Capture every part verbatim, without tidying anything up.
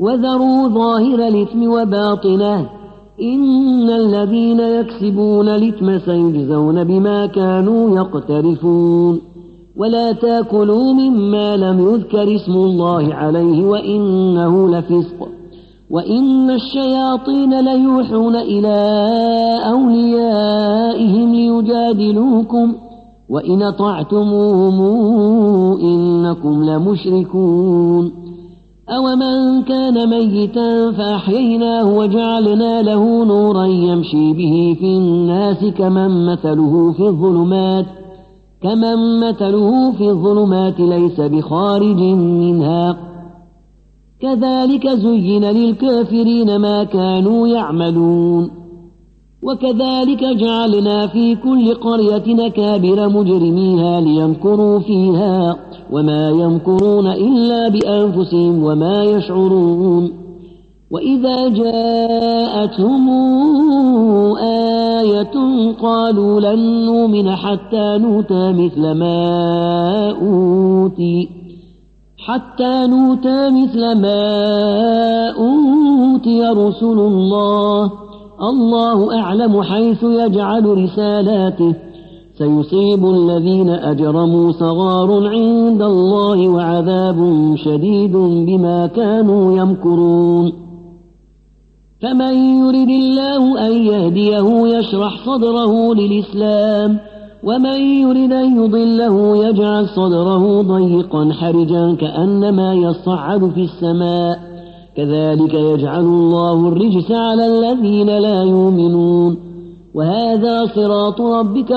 وذروا ظاهر الإثم وباطنه إن الذين يكسبون الإثم سيجزون بما كانوا يقترفون ولا تاكلوا مما لم يذكر اسم الله عليه وإنه لفسق وإن الشياطين ليوحون إلى أوليائهم ليجادلوكم وإن أطعتموهم إنكم لمشركون أومن كان ميتا فأحييناه وجعلنا له نورا يمشي به في الناس كمن مثله في الظلمات كمن مثله في الظلمات ليس بخارج منها كذلك زين للكافرين ما كانوا يعملون وكذلك جعلنا في كل قرية أكابر مجرميها ليمكروا فيها وما يمكرون إلا بأنفسهم وما يشعرون وإذا جاءتهم آية قالوا لن نؤمن حتى نؤتى مثل ما أوتي حتى نؤتى مثل ما أوتي رسل الله الله أعلم حيث يجعل رسالاته سيصيب الذين أجرموا صغار عند الله وعذاب شديد بما كانوا يمكرون فمن يرد الله أن يهديه يشرح صدره للإسلام ومن يرد أن يضله يجعل صدره ضيقا حرجا كأنما يصعد في السماء كذلك يجعل الله الرجس على الذين لا يؤمنون وهذا صراط ربك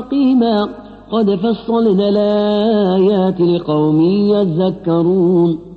مستقيما قد فصلنا الآيات لقوم يذكرون